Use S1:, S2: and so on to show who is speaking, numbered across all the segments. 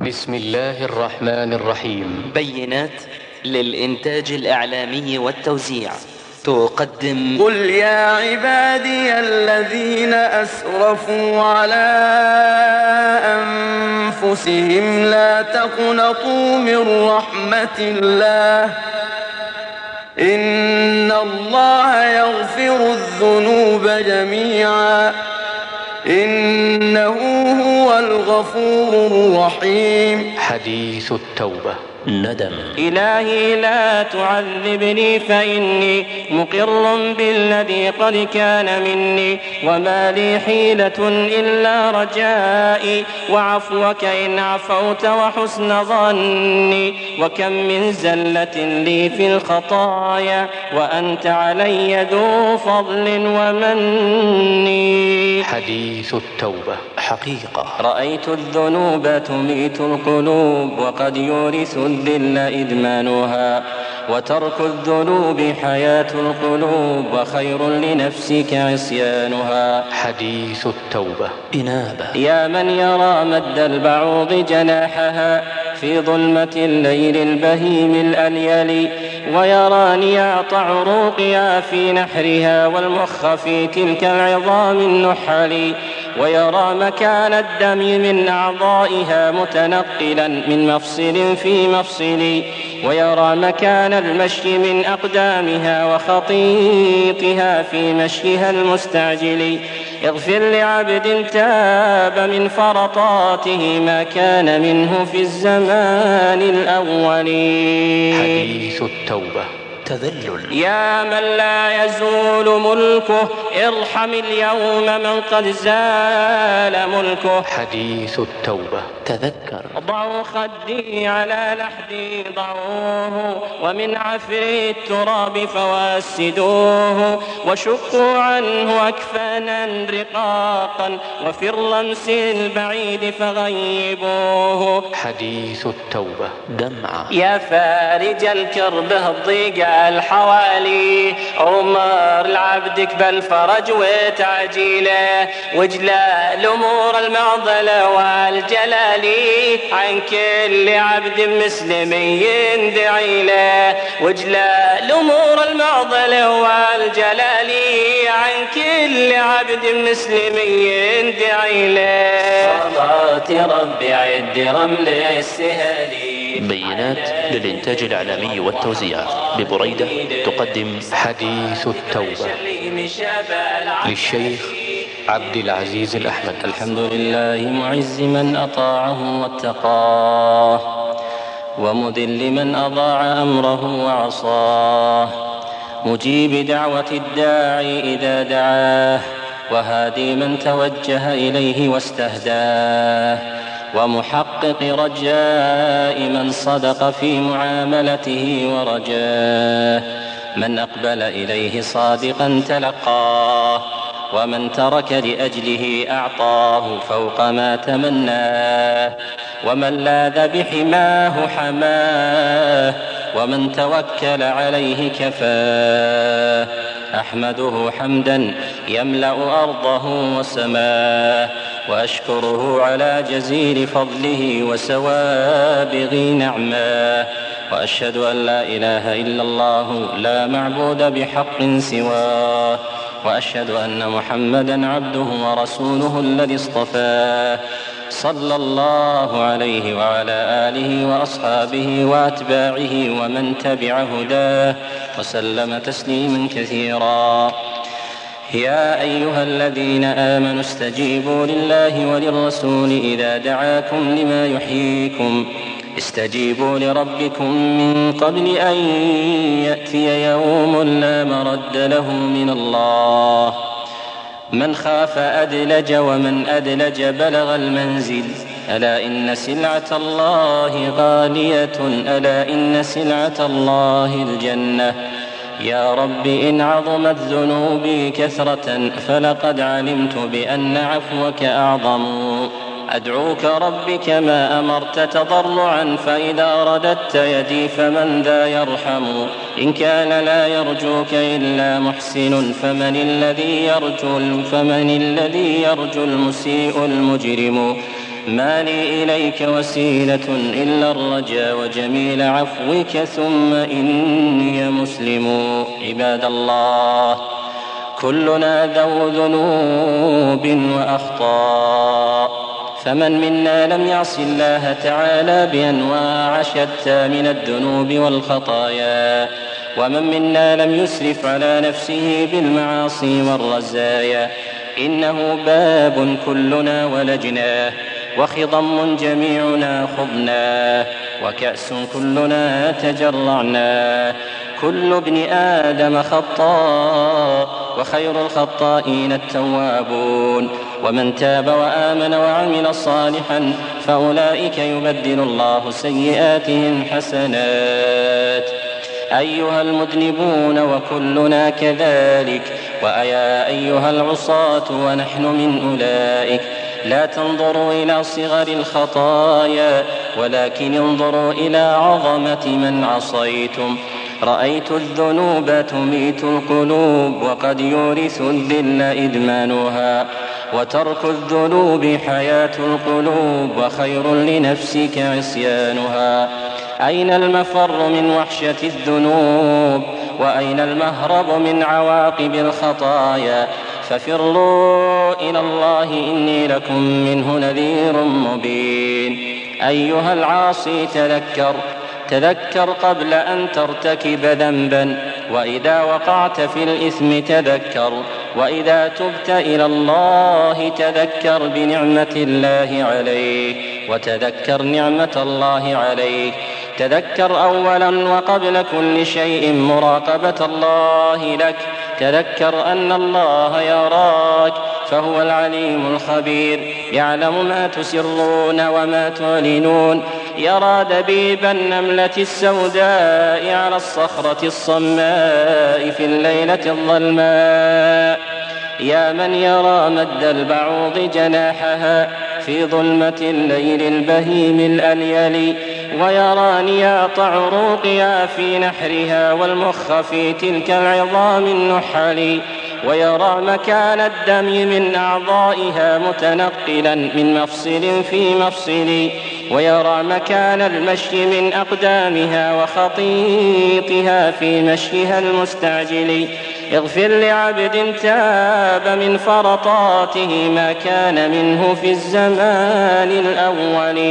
S1: بسم الله الرحمن الرحيم.
S2: بينات للإنتاج الإعلامي والتوزيع تقدم
S3: قل يا عبادي الذين أسرفوا على أنفسهم لا تقنطوا من رحمة الله إن الله يغفر الذنوب جميعا إنه هو الغفور الرحيم.
S1: حديث التوبة.
S4: ندم.
S5: إلهي لا تعذبني فإني مقر بالذي قد كان مني، وما لي حيلة إلا رجائي وعفوك إن عفوت وحسن ظني، وكم من زلة لي في الخطايا وأنت علي ذو فضل ومني.
S1: حديث التوبة.
S4: حقيقة.
S5: رأيت الذنوب تميت القلوب وقد يورث الذل إدمانها، وترك الذنوب حياة القلوب وخير لنفسك عصيانها.
S1: حديث التوبة.
S4: إنابة.
S5: يا من يرى مد البعوض جناحها في ظلمة الليل البهيم الأليل، ويرى نياط عروقها في نحرها والمخ في تلك العظام النحل، ويرى مكان الدم من أعضائها متنقلا من مفصل في مفصل، ويرى مكان المشي من أقدامها وخطيطها في مشيها المستعجل. اغفر لعبد تاب من فرطاته ما كان منه في الزمان الأول.
S1: حديث التوبة.
S4: تذلل.
S5: يا من لا يزول ملكه ارحم اليوم من قد زال ملكه.
S1: حديث التوبة.
S4: تذكر.
S5: ضعوا خدي على لحدي ضعوه، ومن عفر التراب فواسدوه، وشقوا عنه أكفانا رقاقا وفي الرمس البعيد فغيبوه.
S1: حديث التوبة.
S4: دمعة.
S5: يا فارج الكرب الضيق الحوالي أمر لعبدك بالفرج وتعجيله، وجلاء الأمور المعضلة والجلال عن كل عبد مسلم يندعي له، وجلاء الأمور المعضلة والجلال عن كل عبد مسلم يندعي له. صلاة ربي عد رمل السهالي.
S4: بينات للإنتاج الإعلامي والتوزيع ببريدة تقدم
S1: حديث التوبة للشيخ عبد العزيز الأحمد.
S5: الحمد لله معز من أطاعه واتقاه، ومذل من أضاع أمره وعصاه، مجيب دعوة الداعي إذا دعاه، وهادي من توجه إليه واستهداه، ومحقق رجاء من صدق في معاملته ورجاه، من أقبل إليه صادقا تلقاه، ومن ترك لأجله أعطاه فوق ما تمناه، ومن لاذ بحماه حماه، ومن توكل عليه كفاه. أحمده حمدا يملأ أرضه وسماه، وأشكره على جزيل فضله وسوابغ نعماه، وأشهد أن لا إله إلا الله لا معبود بحق سواه، وأشهد أن محمدًا عبده ورسوله الذي اصطفاه، صلى الله عليه وعلى آله وأصحابه وأتباعه ومن تبع هداه وسلم تسليما كثيرا. يا أيها الذين آمنوا استجيبوا لله وللرسول إذا دعاكم لما يحييكم، استجيبوا لربكم من قبل أن يأتي يوم لا مرد له من الله. من خاف أدلج ومن أدلج بلغ المنزل. ألا إن سلعة الله غالية، ألا إن سلعة الله الجنة. يا رب إن عظمت ذنوبي كثرة فلقد علمت بأن عفوك أعظم. أدعوك رب كما أمرت تضرعا، فإذا رددت يدي فمن ذا يرحم. إن كان لا يرجوك إلا محسن، فمن الذي يرجو المسيء المجرم. ما لي إليك وسيلة إلا الرجا وجميل عفوك ثم إني مسلم. عباد الله، كلنا ذو ذنوب وأخطاء، فمن منا لم يعص الله تعالى بأنواع شتى من الذنوب والخطايا، ومن منا لم يسرف على نفسه بالمعاصي والرزايا. إنه باب كلنا ولجناه، وخضم جميعنا خضناه، وكأس كلنا تجرعناه. كل ابن آدم خطاء، وخير الخطائين التوابون. ومن تاب وآمن وعمل صالحا فأولئك يبدل الله سيئاتهم حسنات. أيها المذنبون وكلنا كذلك، وأيا أيها العصاة ونحن من أولئك، لا تنظروا إلى صغر الخطايا، ولكن انظروا إلى عظمة من عصيتم. رأيت الذنوب تميت القلوب، وقد يورث الذل إدمانها، وترك الذنوب حياة القلوب، وخير لنفسك عصيانها. أين المفر من وحشة الذنوب؟ وأين المهرب من عواقب الخطايا؟ ففروا إلى الله إني لكم منه نذير مبين. أيها العاصي، تذكر قبل أن ترتكب ذنبا، وإذا وقعت في الإثم تذكر، وإذا تبت إلى الله تذكر بنعمة الله عليك، وتذكر نعمة الله عليك. تذكر أولا وقبل كل شيء مراقبة الله لك. تذكر أن الله يراك، فهو العليم الخبير، يعلم ما تسرون وما تعلنون. يرى دبيب النملة السوداء على الصخرة الصماء في الليلة الظلماء. يا من يرى مد البعوض جناحها في ظلمة الليل البهيم الأليل، ويرى نياط عروقها في نحرها، والمخ في تلك العظام النحل، ويرى مكان الدم من أعضائها متنقلا من مفصل في مفصل، ويرى مكان المشي من أقدامها وخطيطها في مشيها المستعجل. اغفر لعبد تاب من فرطاته ما كان منه في الزمان الأول.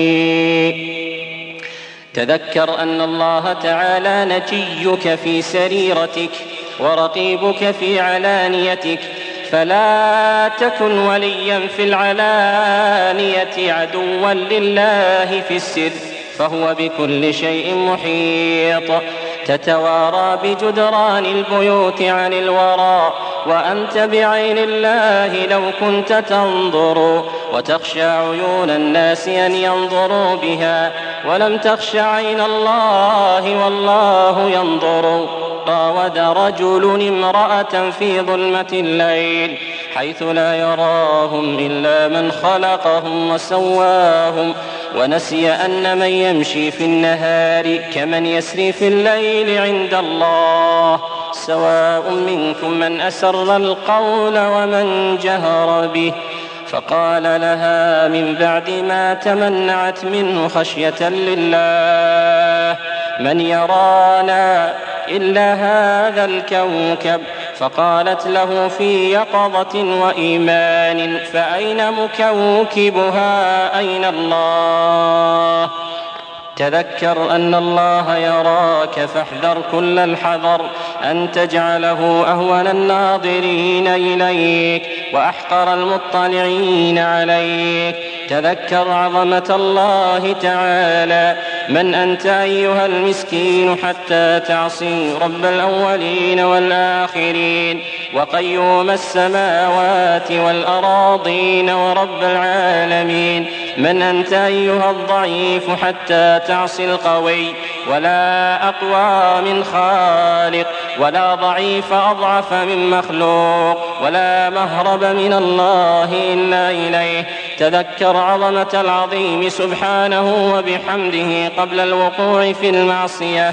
S5: تذكر أن الله تعالى نجيك في سريرتك، ورقيبك في علانيتك، فلا تكن وليا في العلانية عدوا لله في السر، فهو بكل شيء محيط. تتوارى بجدران البيوت عن الورى، وأنت بعين الله لو كنت تنظر، وتخشى عيون الناس أن ينظروا بها، ولم تخش عين الله والله ينظر. راود رجل امرأة في ظلمة الليل حيث لا يراهم إلا من خلقهم وسواهم، ونسي أن من يمشي في النهار كمن يسري في الليل عند الله، سواء منكم من أسر القول ومن جهر به. فقال لها من بعد ما تمنعت منه خشية لله: من يرانا إلا هذا الكوكب؟ فقالت له في يقظة وإيمان: فأين مكوكبها؟ أين الله؟ تذكر أن الله يراك، فاحذر كل الحذر أن تجعله أهون الناظرين إليك وأحقر المطلعين عليك. تذكر عظمة الله تعالى. من أنت أيها المسكين حتى تعصي رب الأولين والآخرين، وقيوم السماوات والأراضين، ورب العالمين؟ من أنت أيها الضعيف حتى تعصي القوي؟ ولا أقوى من خالق، ولا ضعيف أضعف من مخلوق، ولا مهرب من الله إلا إليه. تذكر عظمة العظيم سبحانه وبحمده قبل الوقوع في المعصية.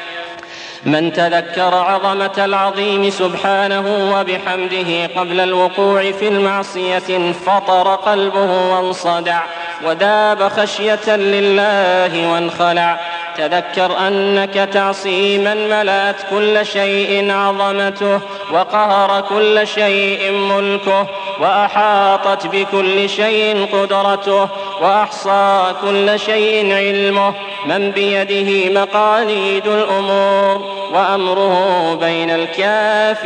S5: من تذكر عظمة العظيم سبحانه وبحمده قبل الوقوع في المعصية انفطر قلبه وانصدع، وداب خشية لله وانخلع. تذكر أنك تعصي من ملأت كل شيء عظمته، وقهر كل شيء ملكه، وأحاطت بكل شيء قدرته، وأحصى كل شيء علمه، من بيده مقاليد الأمور، وأمره بين الكاف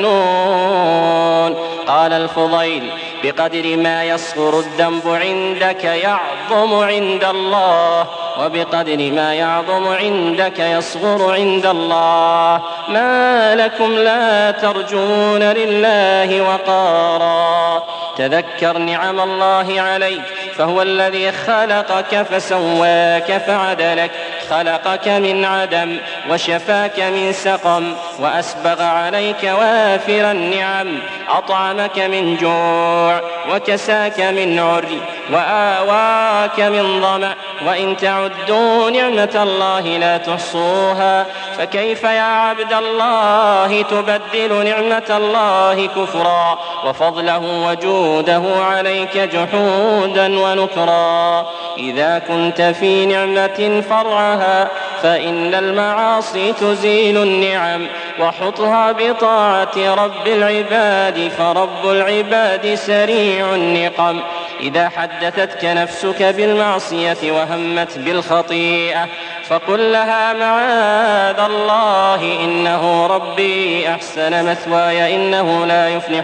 S5: والنون. قال الفضيل: بقدر ما يصغر الذنب عندك يعظم عند الله، وبقدر ما يعظم عندك يصغر عند الله. ما لكم لا ترجون لله وقارا. تذكر نعم الله عليك، فهو الذي خلقك فسواك فعدلك، خلقك من عدم وشفاك من سقم، وأسبغ عليك وافر النعم، أطعمك من جوع وكساك من عري وآواك من ظمأ، وإن تعدوا نعمة الله لا تحصوها. فكيف يا عبد الله تبدل نعمة الله كفرا، وفضله وجوده عليك جحودا ونكرا؟ إذا كنت في نعمة فرعها فإن المعاصي تزيل النعم، وحطها بطاعة رب العباد، فرب العباد سريع النقم. إذا حدثتك نفسك بالمعصية وهمت بالخطيئة فقل لها: معاذ الله، إنه ربي أحسن مثواي، إنه لا يفلح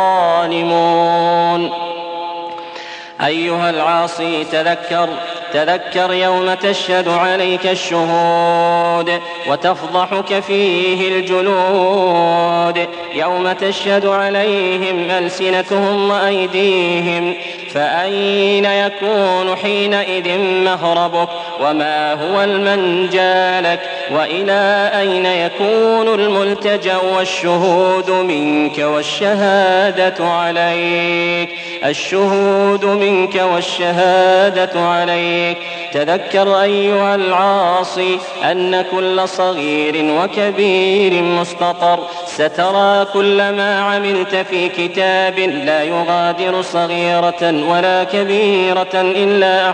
S5: الظالمون. أيها العاصي، تذكر يوم تشهد عليك الشهود وتفضحك فيه الجلود، يوم تشهد عليهم ألسنتهم وأيديهم، فأين يكون حينئذ مهربك؟ وما هو المنجى لك؟ وإلى أين يكون الملتجأ والشهود منك والشهادة عليك؟ الشهود منك والشهادة عليك. تذكر أيها العاصي أن كل صغير وكبير مستطر، سترى كل ما عملت في كتاب لا يغادر صغيرة ولا كبيرة إلا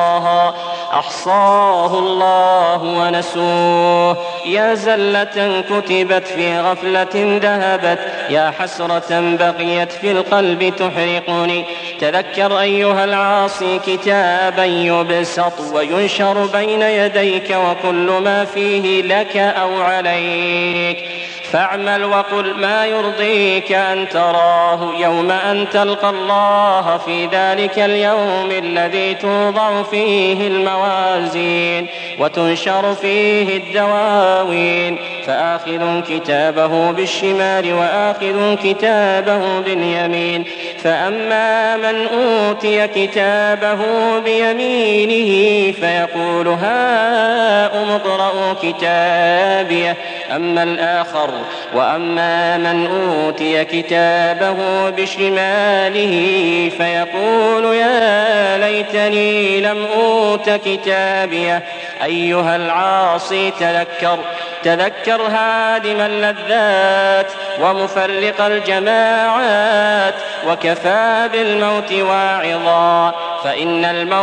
S5: أحصاه الله ونسوه. يا زلة كتبت في غفلة ذهبت، يا حسرة بقيت في القلب تحرقني. تذكر أيها العاصي كتابا يبسط وينشر بين يديك، وكل ما فيه لك أو عليك، فاعمل وقل ما يرضيك أن تراه يوم أن تلقى الله، في ذلك اليوم الذي توضع فيه الموازين وتنشر فيه الدواوين، فآخذ كتابه بالشمال وآخذ كتابه باليمين. فأما من أوتي كتابه بيمينه فيقول: هاؤم اقرءوا كتابيه. أما الآخر وأما من أوتي كتابه بشماله فيقول: يا ليتني لم أوت كتابيه. أيها العاصي، تذكر هادم اللذات ومفرق الجماعات، وكفى بالموت واعظا، فإن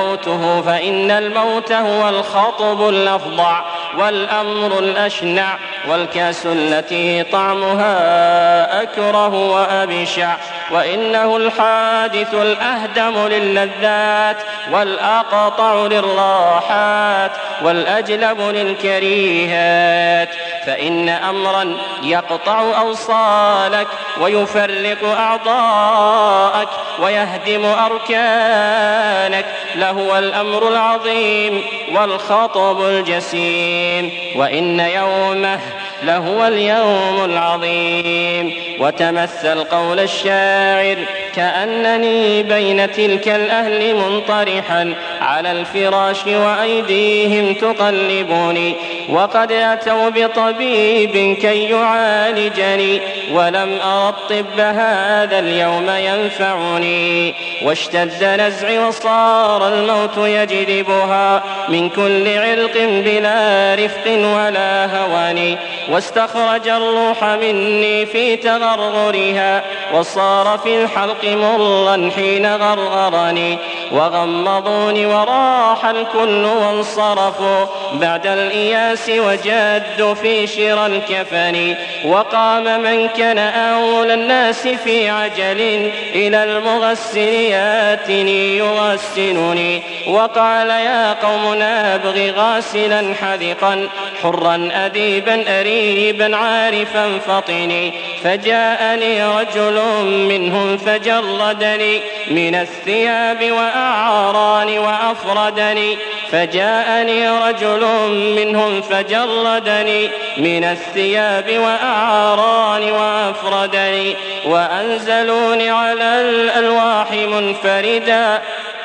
S5: الموت هو الخطب الأفظع والأمر الأشنع، والكاس التي طعمها أكره وأبشع، وإنه الحادث الأهدم للذات والأقطع للراحات والأجلب للكريهات. فإن أمرا يقطع أوصالك ويفرق أعضاءك ويهدم أركانك لهو الأمر العظيم والخطب الجسيم، وإن يومه لهو اليوم العظيم. وتمثل قول الشاعر: كأنني بين تلك الأهل منطرحا على الفراش وأيديهم تقلبني، وقد أتوا بطبيب كي يعالجني، ولم أر الطب هذا اليوم ينفعني، واشتد نزعي وصار الموت يجذبها من كل علق بلا رفق ولا هوان واستخرج الروح مني في تغرغرها وصار في الحلق مرا حين غرغرني وغمضوني وراح الكل وانصرفوا بعد الإياس وجدوا في شرى الكفن وقام من كان أولى الناس في عجل إلى المغسل ياتني يغسلني وقال يا قوم نبغي غاسلا حذقا حرا أديبا أريبا عارفا فطني فجاءني رجل منهم فجردني من الثياب وأعراني وأفردني فجاءني رجل منهم فجردني من الثياب وأعراني وأفردني وأنزلوني على الألواح منفردا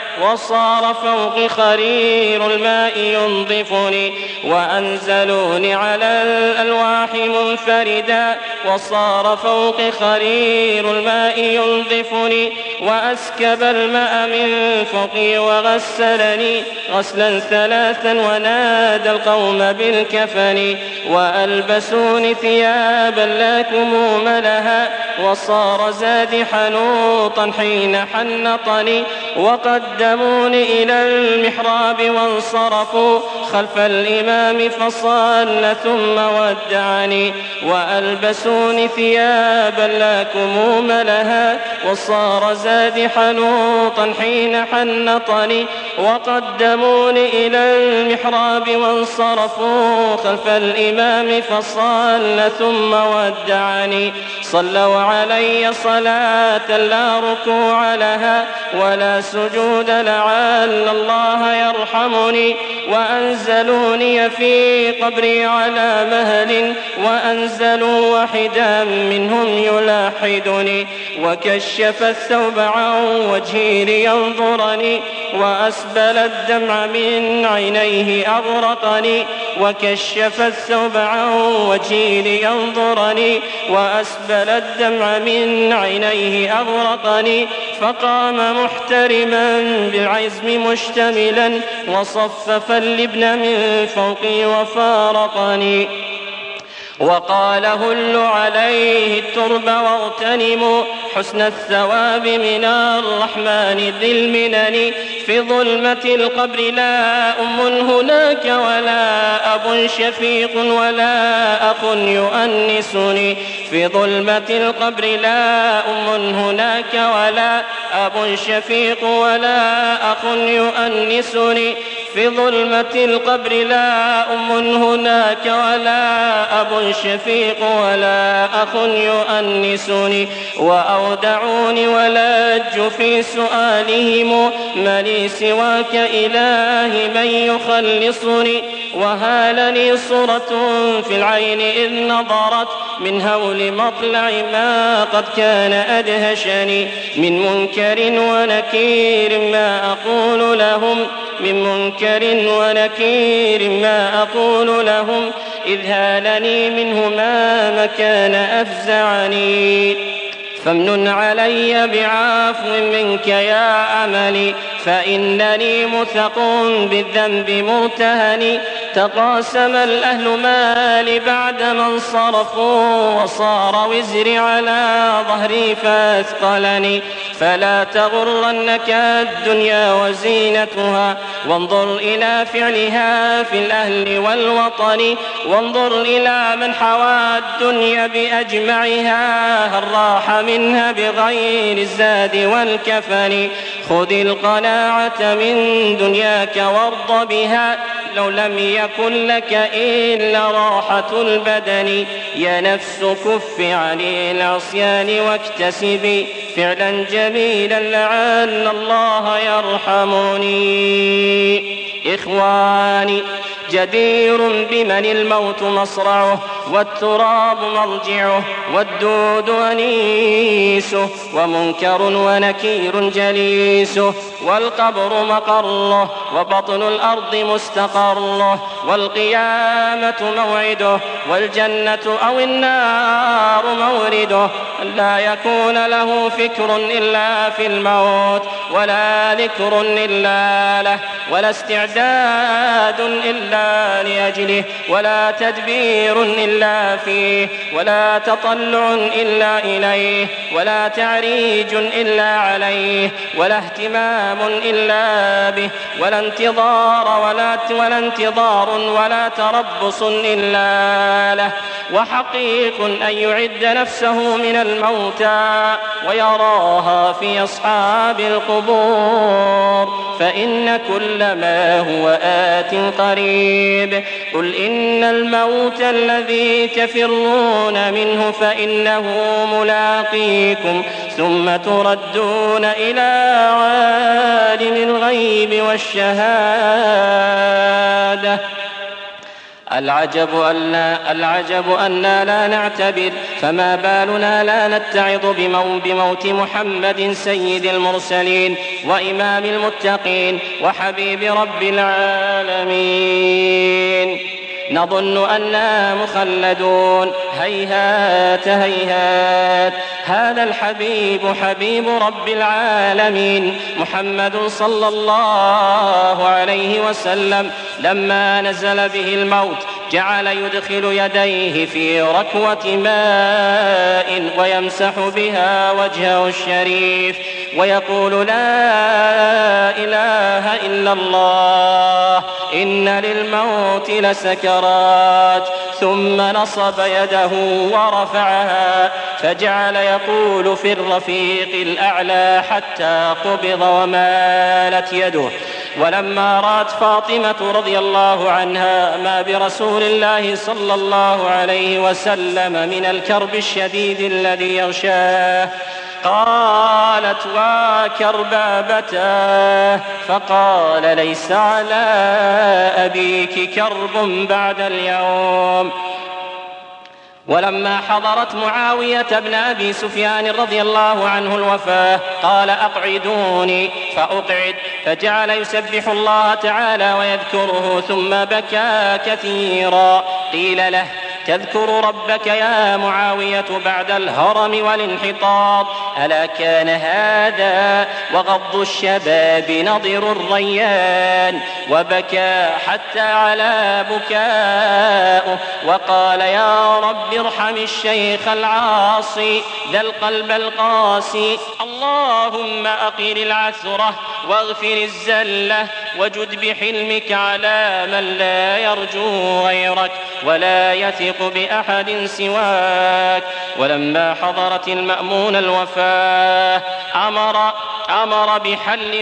S5: وصار فوقي خرير الماء ينظفني وأنزلوني على الألواح منفردا وصار فوقي خرير الماء ينظفني وأسكب الماء من فوقي وغسلني غسلا ثلاثا ونادى القوم بالكفن وألبسوني ثيابا لا كموم لها وصار زادي حنوطا حين حنطني وقدموني إلى المحراب وانصرفوا خلف الإمام فصلى ثم ودعني وألبسوني ثيابا لا كموم لها وصار زادي حنوطا حين حنطني وقدموني إلى المحراب وانصرفوا خلف الإمام فصلى ثم ودعني صلوا علي صلاة لا ركوع لها ولا سجود لعل الله يرحمني وأنزلوني في قبري على مهل وأنزلوا واحدا منهم يلاحدني وكشف الثوب عن وجهي لينظرني وأسبل الدمع من عينيه أغرقني وكشف الثوب عن وجهي لينظرني وأسبل الدمع من عينيه أغرقني فقام محترما بالعزم مشتملا وصفف اللبن من فوقي وفارقني وقال هلوا عليه الترب واغتنموا حسن الثواب من الرحمن ذي المنن في ظلمة القبر لا أم هناك ولا أب شفيق ولا أخ يؤنسني في ظلمة القبر لا أم هناك ولا أب شفيق ولا أخ يؤنسني في ظلمة القبر لا أم هناك ولا أب شفيق ولا أخ يؤنسني وأودعوني ولج في سؤالهم ما لي سواك إلهي من يخلصني وهالني صورة في العين إذ نظرت من هول مطلع ما قد كان أدهشني من منكر ونكير ما أقول لهم من منكر ونكير ما أقول لهم إذ هالني منه ما مكان أفزعني فامنن علي بعفو منك يا أملي فإنني مثق بالذنب مرتهني تقاسم الأهل مالي بعدما انصرفوا وصار وزري على ظهري فاثقلني فلا تغرنك الدنيا وزينتها وانظر إلى فعلها في الأهل والوطن وانظر إلى من حوى الدنيا بأجمعها هل راح منها بغير الزاد والكفن خذ القناعة من دنياك وارض بها لو لم يكن لك إلا راحة البدن يا نفس كف عن العصيان واكتسبي فعلا جميلا لعل الله يرحمني إخواني جدير بمن الموت مصرعه والتراب مرجعه والدود أنيسه ومنكر ونكير جليسه والقبر مقره وبطن الأرض مستقره والقيامة موعده والجنة أو النار مورده لا يكون له فكر إلا في الموت ولا ذكر إلا له ولا استعداد إلا لأجله ولا تدبير إلا فيه ولا تطلع إلا إليه ولا تعريج إلا عليه ولا اهتمام إلا به ولا انتظار ولا تربص إلا له وحقيق أن يعد نفسه من الموتى ويراها في أصحاب القبور فإن كل ما هو آت قريب قل إن الموت الذي تفرون منه فإنه ملاقيكم ثم تردون إلى عالم الغيب والشهادة العجب أننا لا نعتبر فما بالنا لا نتعظ بموت محمد سيد المرسلين وإمام المتقين وحبيب رب العالمين نظن أننا مخلدون هيهات هيهات هذا الحبيب حبيب رب العالمين محمد صلى الله عليه وسلم لما نزل به الموت جعل يدخل يديه في ركوة ماء ويمسح بها وجهه الشريف ويقول لا إله إلا الله إن للموت لسكرات ثم نصب يده ورفعها فجعل يقول في الرفيق الأعلى حتى قبض ومالت يده ولما رأت فاطمة رضي الله عنها ما برسول الله صلى الله عليه وسلم من الكرب الشديد الذي يغشاه قالت وكربابتاه فقال ليس على أبيك كرب بعد اليوم. ولما حضرت معاوية بن أبي سفيان رضي الله عنه الوفاة قال أقعدوني فأقعد فجعل يسبح الله تعالى ويذكره ثم بكى كثيرا. قيل له تذكر ربك يا معاوية بعد الهرم والانحطاط ألا كان هذا وغض الشباب نضر الريان وبكى حتى على بكاؤه وقال يا رب ارحم الشيخ العاصي ذا القلب القاسي اللهم أقل العثرة واغفر الزلة وجد بحلمك على من لا يرجو غيرك ولا يثق بأحد سواك. ولما حضرت المأمون الوفاة أمر بحل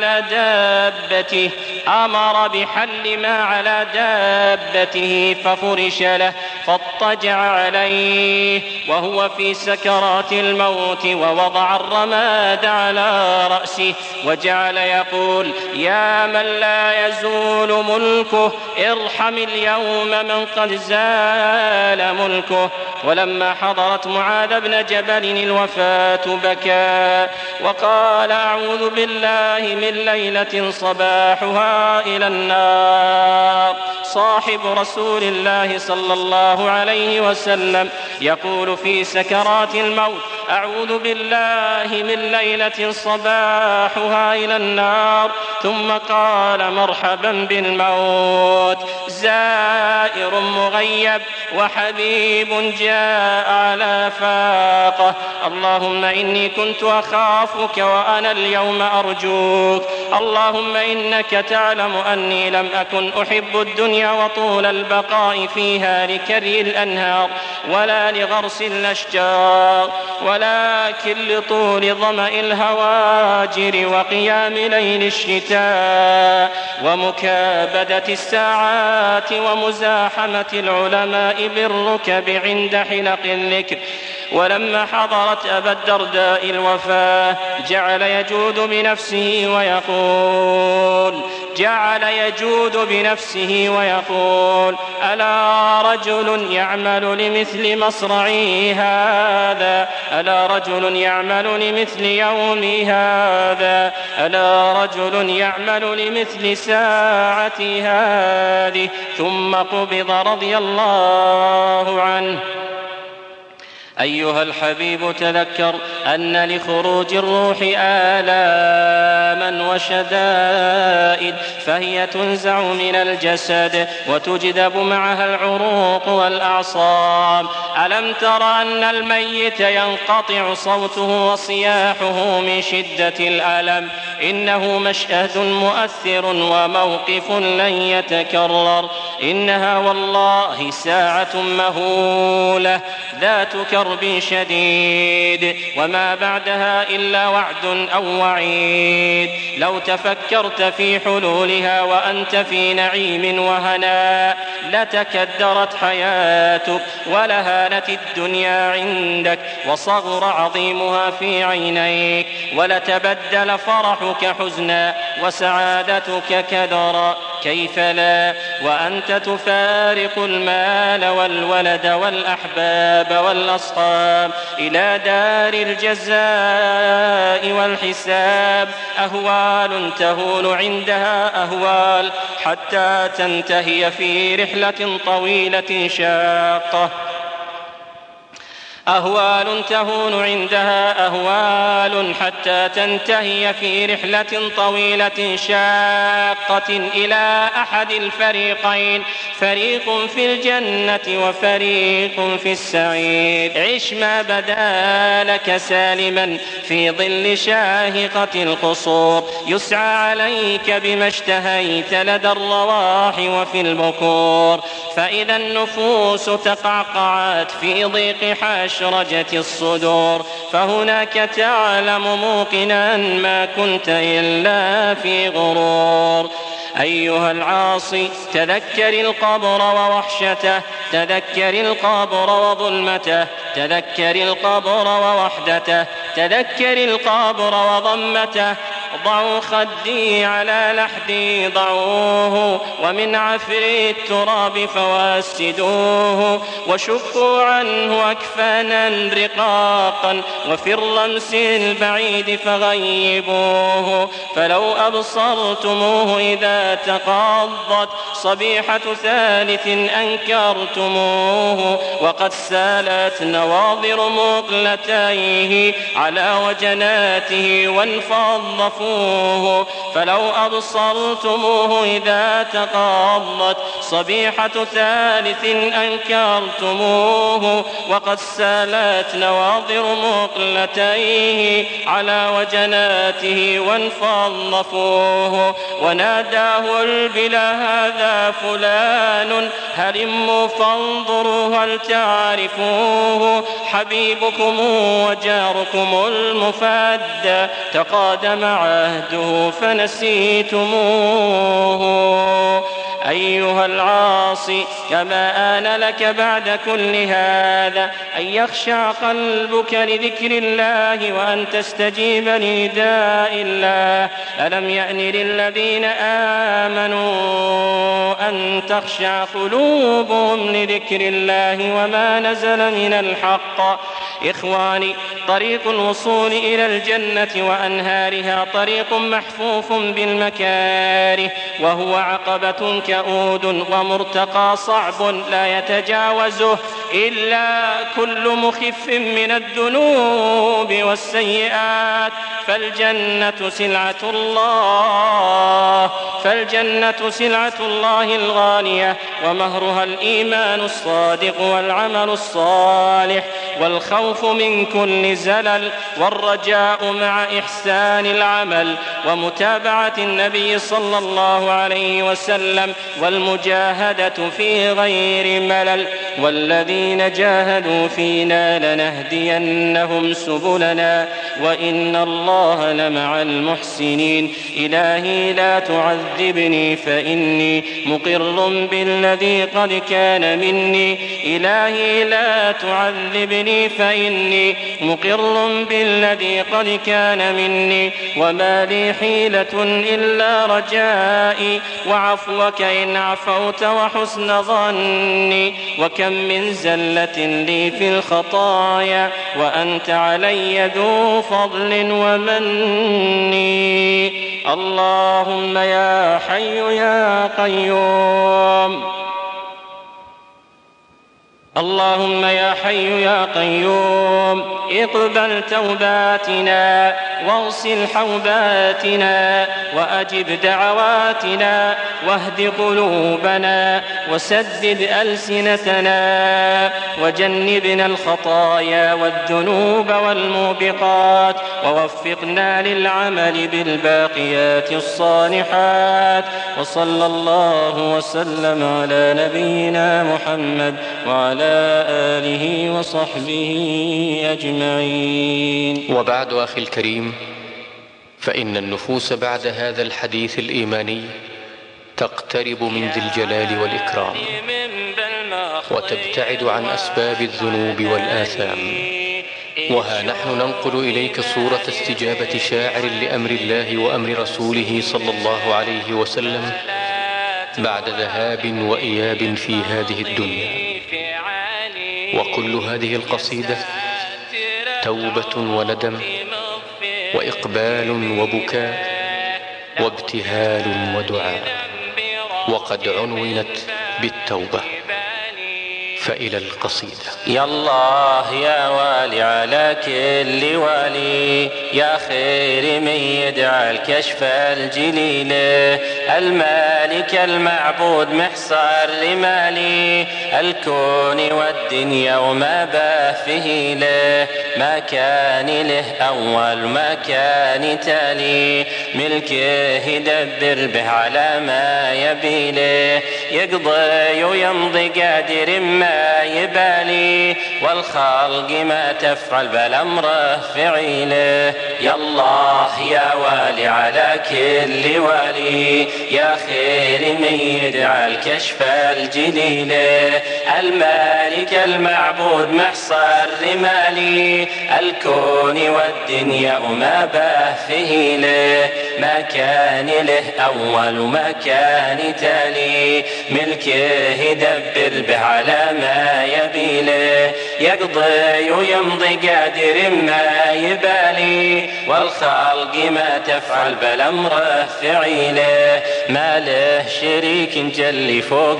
S5: ما على دابته ففرش له فاضطجع عليه وهو في سكرات الموت ووضع الرماد على رأسه وجعل يقول يا من لا يزول ملكه ارحم اليوم من قد زال ملكه. ولما حضرت معاذ بن جبل الوفاة بكى وقال أعوذ بالله من ليلة صباحها إلى النار. صاحب رسول الله صلى الله عليه وسلم يقول في سكرات الموت أعوذ بالله من ليلة صباحها إلى النار ثم قال مرحبا بالموت زائر مغيب وحبيب جاء على فاقه. اللهم إني كنت أخافك وأنا اليوم أرجوك. اللهم إنك تعلم أني لم أكن أحب الدنيا وطول البقاء فيها لكري الأنهار ولا لغرس الأشجار ولكن لطول ظمأ الهواجر وقيام ليل الشتاء ومكابدة الساعات ومزاحمة العلماء بالركب عند حلق الذكر. ولما حضرت أبا الدرداء الوفاة جعل يجود بنفسه ويقول جعل يجود بنفسه ويقول: ألا رجل يعمل لمثل مصرعي هذا، ألا رجل يعمل لمثل يومي هذا، ألا رجل يعمل لمثل ساعتي هذه، ثم قبض رضي الله عنه. أيها الحبيب، تذكر أن لخروج الروح آلاما وشدائد، فهي تنزع من الجسد وتجذب معها العروق والأعصاب. ألم تر أن الميت ينقطع صوته وصياحه من شدة الألم؟ إنه مشهد مؤثر وموقف لن يتكرر. إنها والله ساعة مهولة ذات كرب شديد، وما بعدها إلا وعد أو وعيد. لو تفكرت في حلولها وأنت في نعيم وهناء لتكدرت حياتك ولهانت الدنيا عندك وصغر عظيمها في عينيك، ولتبدل فرحك حزنا وسعادتك كدرا. كيف لا وأنت تفارق المال والولد والأحباب والأصحاب إلى دار الجزاء والحساب؟ أهوال تهون عندها أهوال حتى تنتهي في رحلة طويلة شاقة. أهوال تهون عندها أهوال حتى تنتهي في رحلة طويلة شاقة إلى أحد الفريقين، فريق في الجنة وفريق في السعير. عش ما بدا لك سالما في ظل شاهقة القصور، يسعى عليك بما اشتهيت لدى الرواح وفي البكور. فإذا النفوس تقعقعت في ضيق حشرجة الصدور، فهناك تعلم موقنا ما كنت إلا في غرور. أيها العاصي، تذكر القبر ووحشته، تذكر القبر وظلمته، تذكر القبر ووحدته، تذكر القبر وضمته. ضعوا خدي على لحدي ضعوه، ومن عفر التراب فواسدوه، وشقوا عنه أكفانا رقاقا، وفي الرمس البعيد فغيبوه. فلو أبصرتموه إذا تقاضت صبيحة ثالث أنكرتموه، وقد سالت نواظر مقلتيه على وجناته وانفض فوه. فلو أبصرتموه إذا تقاضت صبيحة ثالث أنكرتموه، وقد سالت نواظر مقلتيه على وجناته وانفض فوه. وناداه البلا هذا فلان، هلموا فانظروا هل تعرفوه، حبيبكم وجاركم المفدى تقادم عهده فنسيتموه. أيها العاصي، كما آن لك بعد كل هذا أن يخشع قلبك لذكر الله وأن تستجيب لنداء الله. ألم يأن للذين آمنوا أن تخشع قلوبهم لذكر الله وما نزل من الحق؟ إخواني، طريق الوصول إلى الجنة وأنهارها طريق محفوف بالمكاره، وهو عقبة كؤود ومرتقى صعب لا يتجاوزه إلا كل مخف من الذنوب والسيئات. فالجنة سلعة الله الغالية، ومهرها الإيمان الصادق والعمل الصالح، والخوف من كل زلل، والرجاء مع إحسان العمل ومتابعة النبي صلى الله عليه وسلم، والمجاهدة في غير ملل. والذين جاهدوا فينا لنهدينهم سبلنا وإن الله لمع المحسنين. إلهي لا تعذبني فإني مقر بالذي قد كان مني. إلهي لا تعذبني فإني مقر بالذي قد كان مني. وما لي حيلة إلا رجائي وعفوك إن عفوت وحسن ظني. وكم من زلة لي في الخطايا وأنت علي ذو فضل ومني. اللهم يا حي يا قيوم، اللهم يا حي يا قيوم اقبل توباتنا واغسل حوباتنا وأجب دعواتنا واهد قلوبنا وسدد ألسنتنا وجنبنا الخطايا والذنوب والموبقات ووفقنا للعمل بالباقيات الصالحات. وصلى الله وسلم على نبينا محمد وعلى آله وصحبه أجمعين.
S1: وبعد أخي الكريم، فإن النفوس بعد هذا الحديث الإيماني تقترب من ذي الجلال والإكرام وتبتعد عن أسباب الذنوب والآثام. وها نحن ننقل إليك صورة استجابة شاعر لأمر الله وأمر رسوله صلى الله عليه وسلم بعد ذهاب وإياب في هذه الدنيا. وكل هذه القصيدة توبة وندم وإقبال وبكاء وابتهال ودعاء، وقد عنونت بالتوبة. فإلى القصيدة.
S5: يا الله يا والي على كل والي، يا خير من يدعى الكشف الجليل، المالك المعبود محصر لمالي، الكون والدنيا وما باه فيه له، ما كان له أول ما كان تالي، ملكه يدبر به على ما يبي له، يقضي ويمضي قادر ما يبالي، والخلق ما تفعل بل أمره فعيله. يا الله يا والي على كل والي، يا خير من يدعى الكشف الجليل، المالك المعبود محصر لمالي، الكون والدنيا وما باه فيه له، ما كان له أول وما كان تالي، ملكه يدبر به على ما يبي له، يقضي ويمضي قادر ما يبالي، والخلق ما تفعل بل أمره فعيله، ما له شريك جل فوق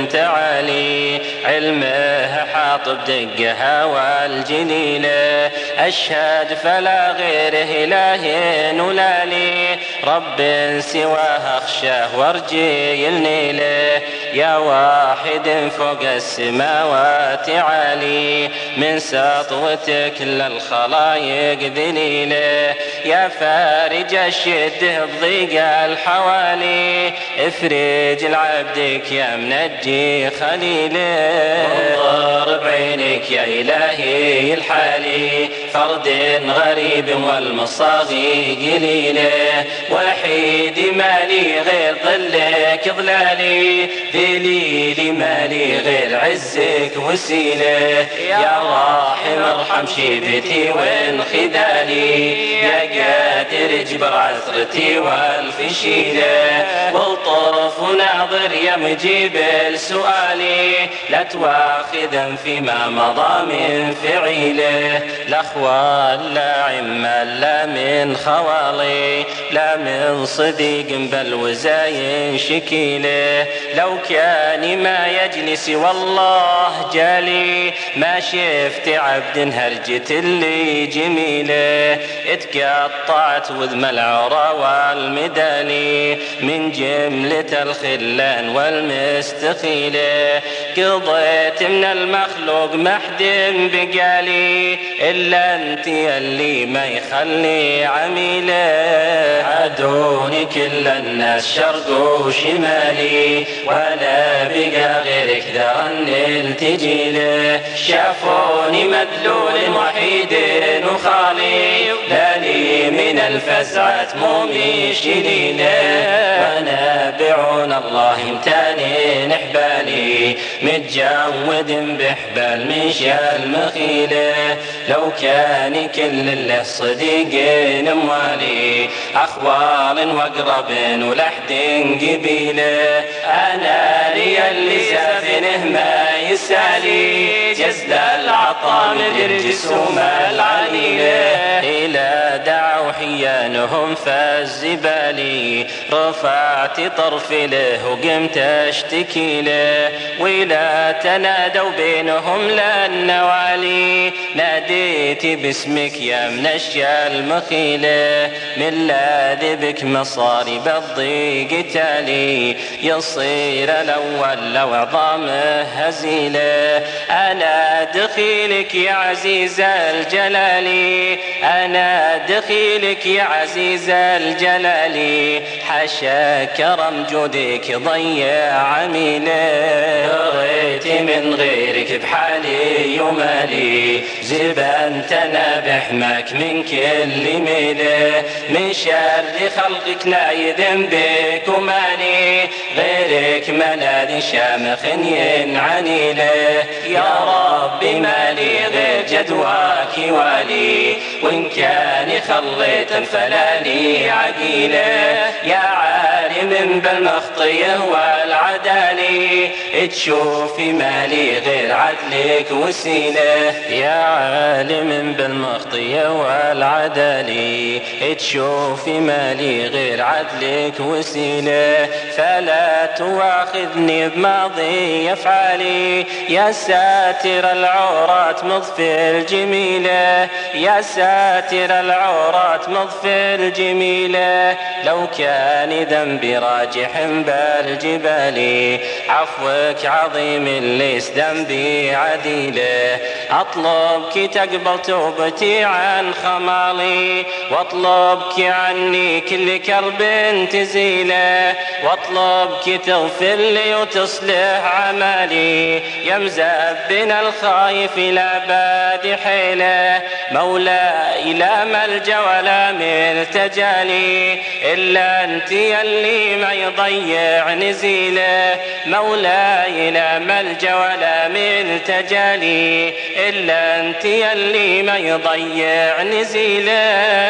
S5: متعالي، علمه حاط بدقها والجليله، أشهد فلا غيره إله ولا لي، رب سواه أخشاه وارجي النيله، يا واحد فوق السماوات عالي، من سطوتك للخلايق ذليله، يا فارج الشده بضيق الحوالي، افرج لعبدك يا منجي خليله، وانظر بعينك يا إلهي الحالي، فرد غريب والمصاغي قليله، وحيد مالي غير ظلك ظلالي، ذليلي مالي غير عزك وسيله، يا راحم ارحم شيبتي وانخذالي، يا قادر اجبر عثرتي والفشيله، والطرف ناظر يا مجيب السؤالي، لا تواخذا فيما مضى من فعيله، لا اخوان لا عمال لا من خوالي، لا من صديق بل وزاين شكيله، لو كان ما يجلس والله جالي، ما شفت عبد هرجت اللي جميله، اتقطعت وذم العرى والمدالي، من جملة الخلان والمستخيله، قضيت من المخلوق محد بقالي، إلا إلا أنت اللي ما يخلي عميله. عدوني كل الناس شرق وشمالي، ولا بقى غيرك ذرا نلتجي له. شافوني مدلول وحيد وخالي، لا لي من الفزعة مومي شليله. ونابعون الله امتانين حبالي، متجود بحبال من شال مخيله. لو كان كل اللي صديقين اموالي، اخوال واقرب ولحد قبيله. انا لي اللي سافنه ما يسالي، جزل العطا من الجسوم العليله. الى دعوا حيانهم فالزبالي، رفعت طرفي له وقمت اشتكي له. ولا تنادوا بينهم للنوالي، ناديت باسمك يا منشى المخيله. من لاذ بك مصاري بالضيق تالي، يصير الاول لو عظامه هزيله. انا دخيلك يا عزيز الجلالي، انا دخيلك يا عزيز الجلالي. حاشا كرم جودك ضيع عميله. بغيت من غيرك بحالي ومالي، زبان تنابح ماك من كل ميله. من شر خلقك لا يذم بك ومالي، غيرك ملاذي شامخ ينعني له. يا ربي مالي غير جدواك والي، وإن كان خليت فلاني عقيله. يا عالم بالمخطيه والعدالي، تشوفي مالي غير عدلك وسيله. يا عالم بالمخطيه والعدالي، تشوفي مالي غير عدلك وسيله. فلا تواخذني بماضي افعالي، يا ساتر العورات مضفي الجميله. يا ساتر العورات مضفي الجميله. لو كان ذنبي راجح بالجبال، عفوك عظيم ليس ذنبي عديله. اطلبك تقبل توبتي عن خمالي، واطلبك عني كل كرب تزيله. واطلبك تغفر لي وتصلح عمالي، يا مزبنا الخايف لا باد حيله. مولاي لا ملجا ولا ملتجا لي، الا انت يلي ما يضيع نزيله. مولاي لا ملجا ولا ملتجا لي، الا انت يلي ما يضيع نزيله.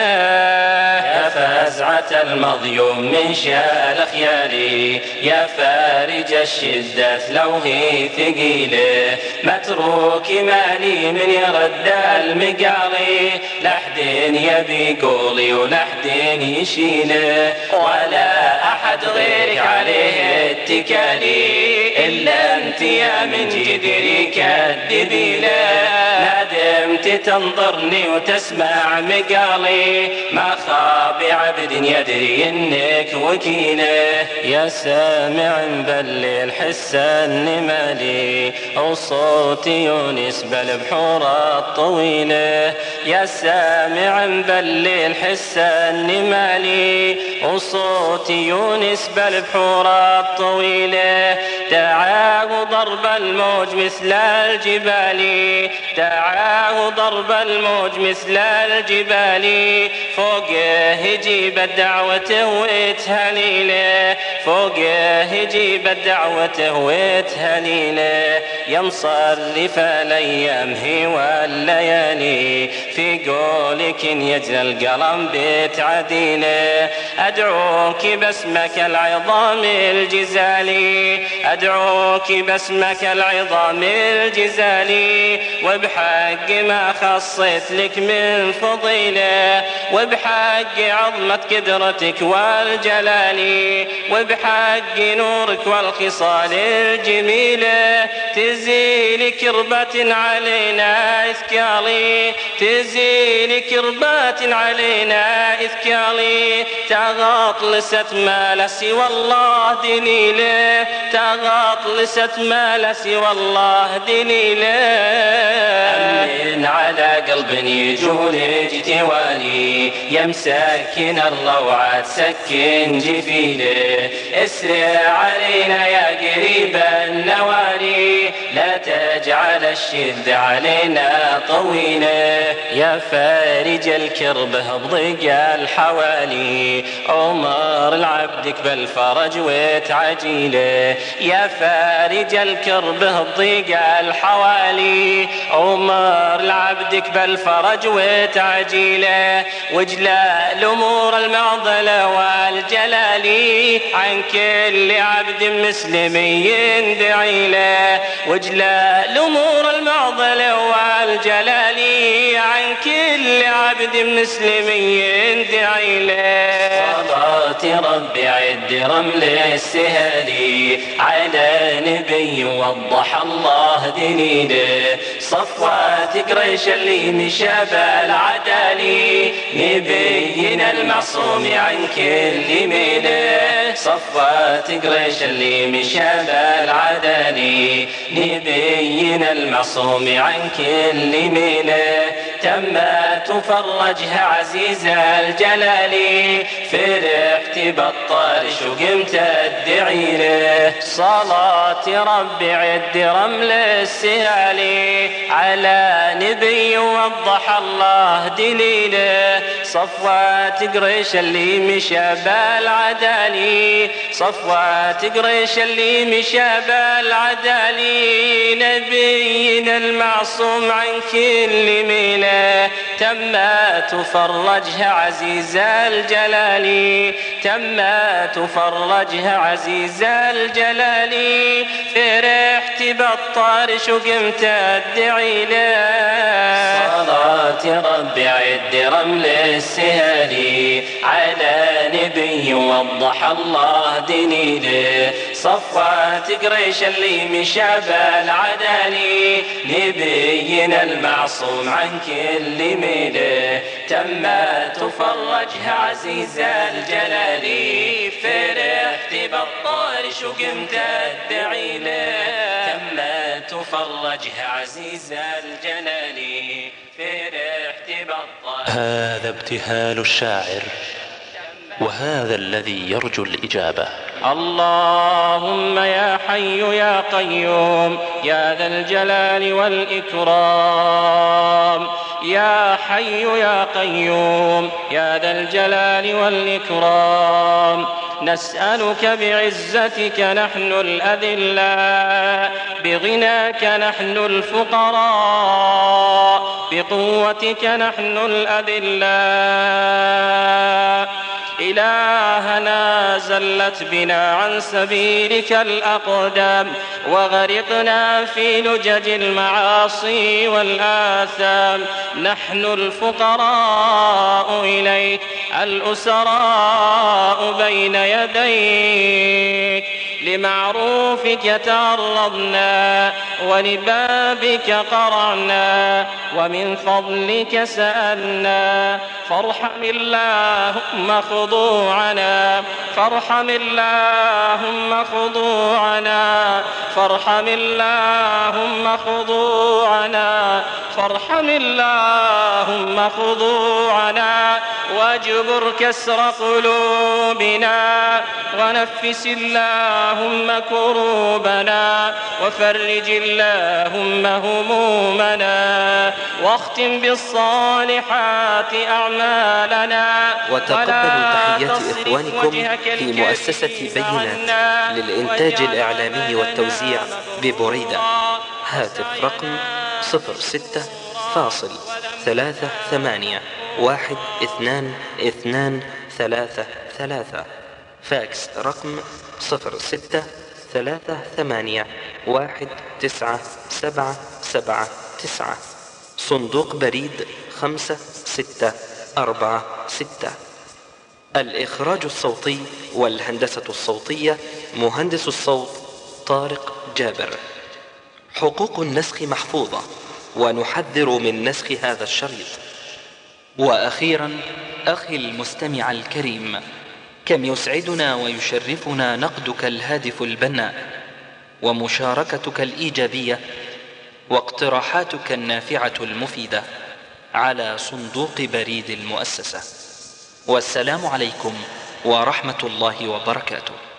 S5: يا فزعة المظلوم من شال خيالي، يا فارج الشدة لو هي ثقيله. متروك مالي من يرد المقالي، لحد يبي قولي ولحد يشيله. ولا احد غيرك عليه اتكالي، الا انت يا من جدري كالدبيله. ندمت تنظرني وتسمع مقالي، ما خاب عبد يدري انك وكيله. يا سامع بالليل حس النمالي، وصوت يونس بالبحور الطويله. يا سامع بالليل حس النمالي، وصوت يونس بالبحور الطويله. دعاه ضرب الموج مثل الجبال، دعاه ضرب الموج مثل الجبال. فوقه يجيب الدعوة ويتهليله، فوقه يجيب الدعوة ويتهليله. يا مصرف الايام هي والليالي، في قولك يجرى القلم بيت عديله. ادعوك باسمك العظام الجزالي، ادعوك باسمك العظام الجزالي. وبحق ما خصيت لك من فضيله، وبحق عظمة قدرتك والجلال، وبحق نورك والخصال الجميله. تزيل كربة علينا إثكالي، تزيل كربة علينا إثكالي. تغطلست ما لا سوى الله دليله، تغطلست ما لا سوى الله دليله. أمن على قلب يجول اجتواني يا مسكن الروعة سكن جفينه. اسرع علينا يا قريب النواني لا تجعل الشد علينا طويله. يا فارج الكرب بضيق الحوالي أمر لعبدك بالفرج وتعجيله. يا فارج الكرب بضيق الحوالي أمر لعبدك بالفرج وتعجيله. واجلاء الأمور المعضلة والجلال عن كل عبد مسلم يندعي له. واجلاء الأمور المعضلة والجلال عن كل عبد مسلم يندعي له. صلاة ربي عد رمل السهالي على نبي وضح الله دليله. صفوات قريش اللي مشى بالعدالي نبينا المعصوم عن كل ميله. صفوات قريش اللي مشى بالعدالي نبينا المعصوم عن كل ميله. تمت وفرجها عزيز الجلال فرحت بالطرش وقمت ادعي له. صلاة ربي عد رمل السهالي على نبي وضح الله دليله. صفوات قريش اللي مشى بالعدالي صفوات قريش اللي مشى بالعدالي نبينا المعصوم عن كل ميله. تمت وفرجها عزيز الجلال تمت وفرجها عزيز الجلال فرحت بالطرش وقمت ادعي له. صلاة ربي عد رمل السهالي على نبي وضح الله دليله. صفوات قريش اللي مشى بالعدالي نبينا المعصوم عن كل ميله. تمت وفرجها عزيز الجلال فرحت بالطرش وقمت ادعي له. تمت وفرجها عزيز الجلال فرحت بالطرش.
S4: هذا ابتهال الشاعر وهذا الذي يرجو الإجابة.
S5: اللهم يا حي يا قيوم يا ذا الجلال والإكرام. يا حي يا قيوم يا ذا الجلال والإكرام. نسألك بعزتك نحن الأذلاء بغناك نحن الفقراء بقوتك نحن الأذلاء. إلهنا زلت بنا عن سبيلك الأقدام وغرقنا في لجج المعاصي والآثام. نحن الفقراء إليك الأسراء بين يديك لمعروفك تعرضنا ولبابك قرعنا ومن فضلك سألنا. فارحم اللهم خضوعنا فارحم اللهم خضوعنا فارحم اللهم خضوعنا فارحم اللهم خضوعنا واجبر كسر قلوبنا ونفس اللهم كروبنا وفرج اللهم همومنا واختم بالصالحات أعمالنا.
S6: وتقبلوا تحيات إخوانكم في مؤسسة بينات للإنتاج الإعلامي والتوزيع ببريدة. هاتف رقم 06-38122233. فاكس رقم 06-38197779. صندوق بريد 5646. الإخراج الصوتي والهندسة الصوتية مهندس الصوت طارق جابر. حقوق النسخ محفوظة ونحذر من نسخ هذا الشريط.
S2: وأخيرا أخي المستمع الكريم، كم يسعدنا ويشرفنا نقدك الهادف البناء. ومشاركتك الإيجابية واقتراحاتك النافعة المفيدة على صندوق بريد المؤسسة. والسلام عليكم ورحمة الله وبركاته.